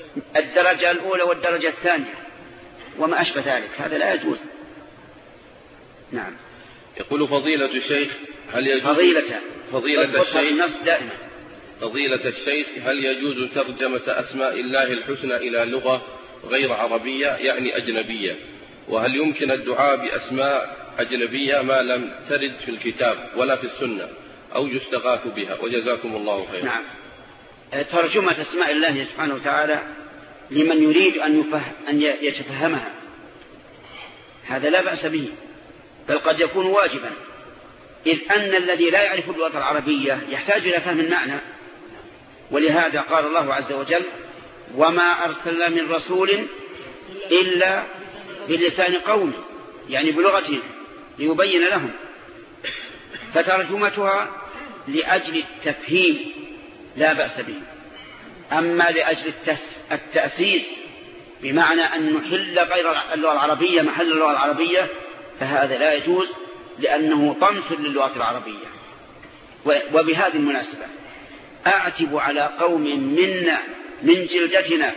الدرجة الأولى والدرجة الثانية وما أشبه ذلك، هذا لا يجوز. نعم. يقول فضيلة الشيخ هل يجوز فضيلة فضيلة الشيخ دائما فضيلة الشيخ هل يجوز ترجمة أسماء الله الحسنى إلى لغة غير عربية يعني أجنبية؟ وهل يمكن الدعاء بأسماء أجنبية ما لم ترد في الكتاب ولا في السنة أو يستغاث بها؟ وجزاكم الله خيرا. نعم. ترجمة أسماء الله سبحانه وتعالى لمن يريد أن, يفهم أن يتفهمها هذا لا بأس به، بل قد يكون واجبا، إذ أن الذي لا يعرف اللغة العربية يحتاج إلى فهم المعنى. ولهذا قال الله عز وجل: وما أرسلنا من رسول إلا بلسان قومه، يعني بلغته ليبين لهم. فترجمتها لأجل التفهيم لا بأس به. أما لأجل التأسيس بمعنى أن نحل غير اللغة العربية محل اللغة العربية فهذا لا يجوز، لأنه طمس للغة العربية. وبهذه المناسبة أعتب على قوم منا من جلدتنا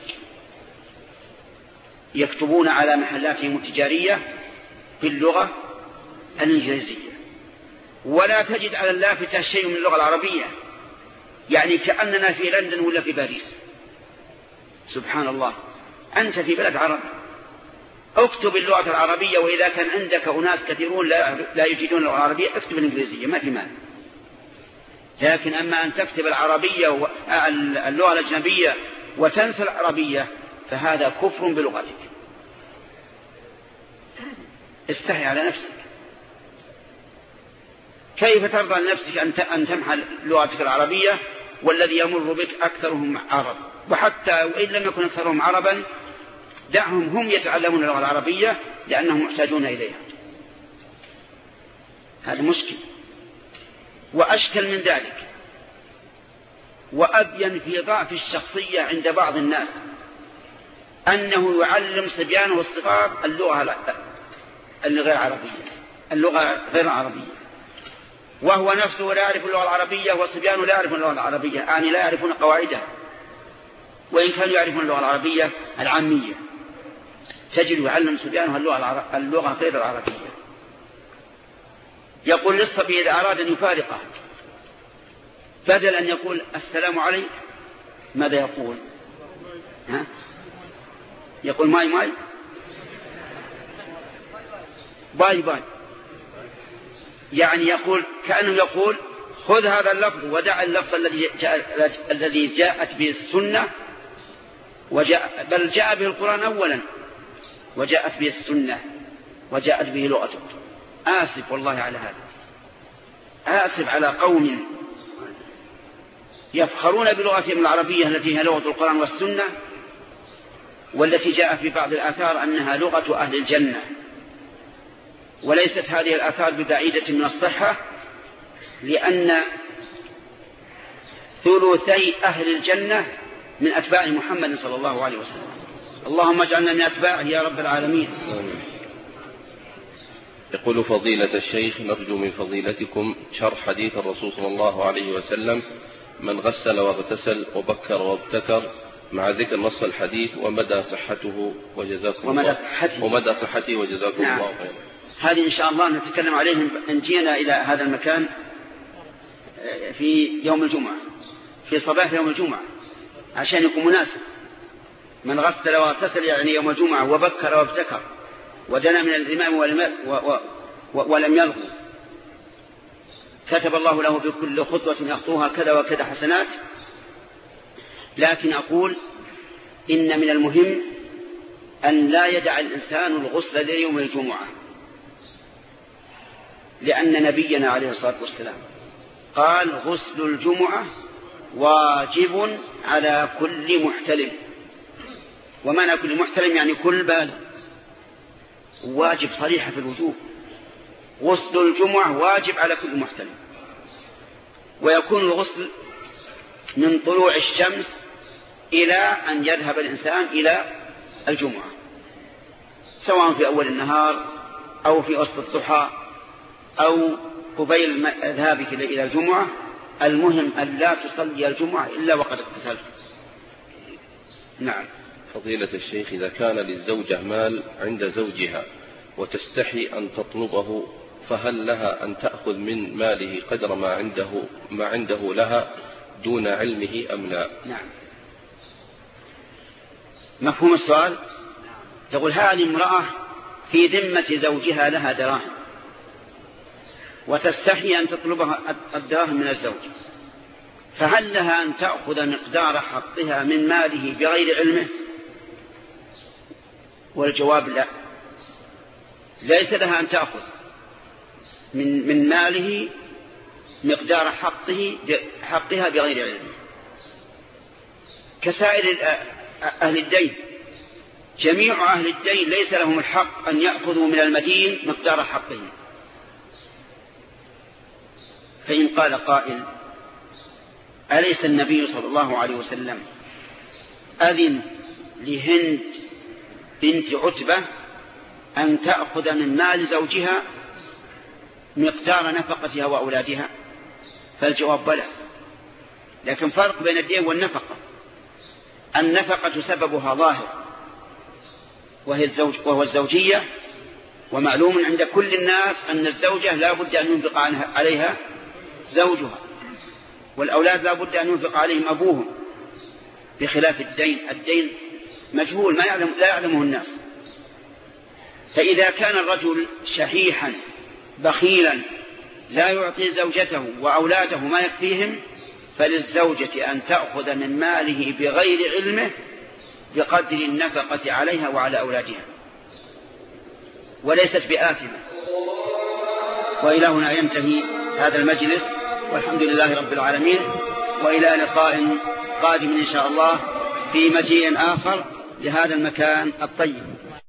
يكتبون على محلاتهم التجارية باللغة الإنجليزية، ولا تجد على اللافتة شيء من اللغة العربية، يعني كأننا في لندن ولا في باريس. سبحان الله، أنت في بلد عرب، اكتب اللغة العربية، وإذا كان عندك أناس كثيرون لا يجيدون اللغة العربية اكتب الإنجليزية ما في مانع. لكن أما أن تكتب العربية اللغة الأجنبية وتنسى العربية فهذا كفر بلغتك. استحي على نفسك. كيف ترضى لنفسك أن تمحى لغتك العربية والذي يمر بك أكثرهم عرب؟ وحتى وإن لم يكن أكثرهم عربا دعهم هم يتعلمون اللغة العربية لأنهم محتاجون إليها. هذا مشكل. وأشكل من ذلك وأبين في ضعف الشخصية عند بعض الناس أنه يعلم صبيانه الصغار اللغة الغير عربية اللغة غير عربية، وهو نفسه لا يعرف اللغة العربية وصبيانه لا يعرفون اللغة العربية، يعني لا يعرفون قواعدها، وإن كانوا يعرفون اللغة العربية العامية. تجد يعلم صبيانه اللغة, اللغة غير العربية. يقول للصبي إذا أراد أن يفارقه بدل أن يقول السلام عليك ماذا يقول؟ ها؟ يقول ماي ماي باي باي، يعني يقول كأنه يقول خذ هذا اللفظ ودع اللفظ الذي جاء الذي جاءت به السنة وجاء بل جاء به القرآن أولا وجاءت به السنة وجاءت به لغته. آسف والله على هذا، آسف على قوم يفخرون بلغتهم العربية التي هي لغة القرآن والسنة، والتي جاء في بعض الآثار أنها لغة أهل الجنة، وليست هذه الآثار ببعيدة من الصحة، لأن ثلثي أهل الجنة من أتباع محمد صلى الله عليه وسلم. اللهم اجعلنا من أتباعه يا رب العالمين. يقول فضيلة الشيخ نرجو من فضيلتكم شرح حديث الرسول صلى الله عليه وسلم من غسل واغتسل وبكر وابتكر مع ذكر نص الحديث ومدى صحته وجزاكم ومدى الله صحته ومدى صحته وجزاكم نعم. الله خيرا. هذه إن شاء الله نتكلم عليهم إن جينا إلى هذا المكان في يوم الجمعة في صباح يوم الجمعة عشان يكون مناسب. من غسل واغتسل يعني يوم الجمعة وبكر وابتكر ودنا من الإمام ولم يلغو كتب الله له بكل خطوة يخطوها كذا وكذا حسنات. لكن أقول إن من المهم أن لا يدع الإنسان الغسل ليوم الجمعة، لأن نبينا عليه الصلاة والسلام قال غسل الجمعة واجب على كل محتلم. ومعنى كل محتلم يعني كل بالغ، واجب صريحة في الوجوب. غسل الجمعة واجب على كل محتلم، ويكون الغسل من طلوع الشمس إلى أن يذهب الإنسان إلى الجمعة، سواء في أول النهار أو في وسط الضحى أو قبيل ذهابك إلى الجمعة. المهم أن لا تصلي الجمعة إلا وقد اغتسلت، نعم. فضيلة الشيخ، إذا كان للزوجة مال عند زوجها وتستحي أن تطلبه، فهل لها أن تأخذ من ماله قدر ما عنده ما عنده لها دون علمه أم لا؟ نعم. مفهوم السؤال؟ تقول هذه امرأة في ذمة زوجها لها دراهم وتستحي أن تطلبها الدراهم من الزوج، فهل لها أن تأخذ مقدار حقها من ماله بغير علمه؟ والجواب لا، ليس لها أن تأخذ من من ماله مقدار حقه حقها بغير علمه، كسائر أهل الدين. جميع أهل الدين ليس لهم الحق أن يأخذوا من المدين مقدار حقه. فإن قال قائل أليس النبي صلى الله عليه وسلم أذن لهند بنت عتبة أن تأخذ من مال زوجها مقدار نفقتها وأولادها؟ فالجواب بلى، لكن فرق بين الدين والنفقة. النفقة سببها ظاهر وهي الزوج وهو الزوجية، ومعلوم عند كل الناس أن الزوجة لا بد أن ينفق عليها زوجها، والأولاد لا بد أن ينفق عليهم أبوهم، بخلاف الدين. الدين مجهول ما يعلم لا يعلمه الناس. فإذا كان الرجل شحيحا بخيلا لا يعطي زوجته وأولاده ما يكفيهم، فللزوجة أن تأخذ من ماله بغير علمه بقدر النفقة عليها وعلى أولادها، وليست بآثمة. وإلى هنا ينتهي هذا المجلس، والحمد لله رب العالمين، وإلى لقاء قادم إن شاء الله في مجيء آخر لهذا المكان الطيب.